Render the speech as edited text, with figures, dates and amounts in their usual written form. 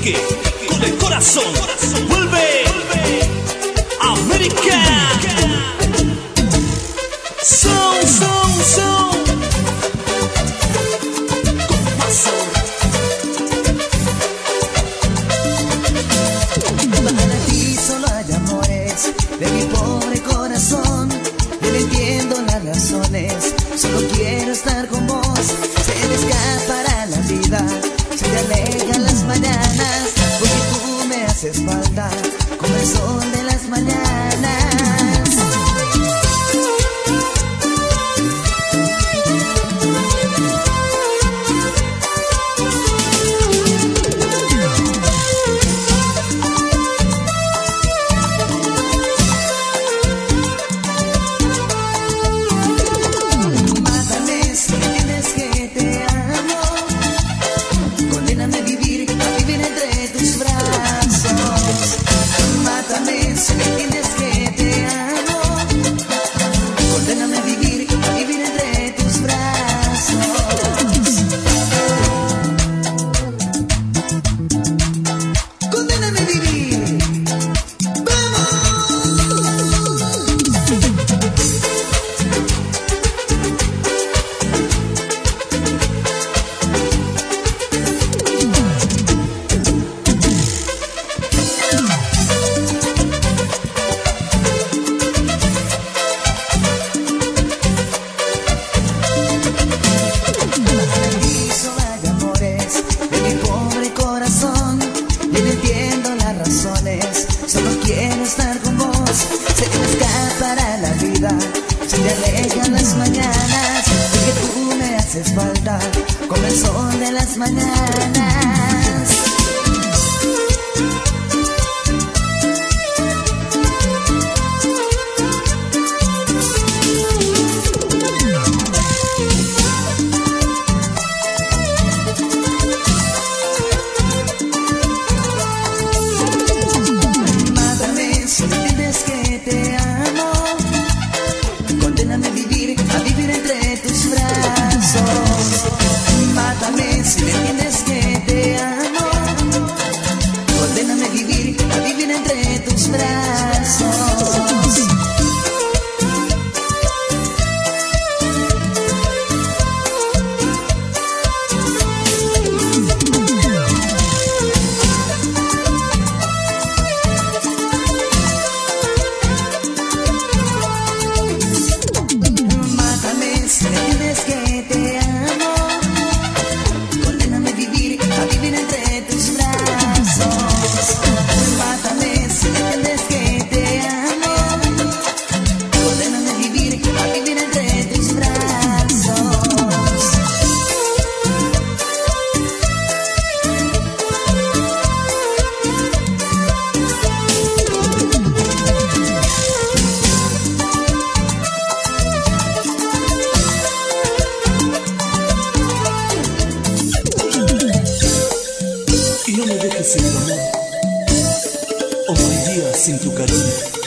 Quique, con el corazón, vuelve América. Son, con más sabor. Para ti solo hay amores de mi pobre corazón. Yo no entiendo las razones, solo quiero estar con vos. Se me escapará la vida, se te alejan las mañanas, porque tú me haces falta como el sol de las mañanas. Solo quiero estar con vos, se me escapará la vida, se te alejan las mañanas, porque tú me haces falta como el sol de las mañanas. Mátame si me entiendes que te amo. Condéname a vivir entre tus brazos. Mátame si me entiendes que te amo. Y no me dejes sin tu amor, o moriría sin tu cariño.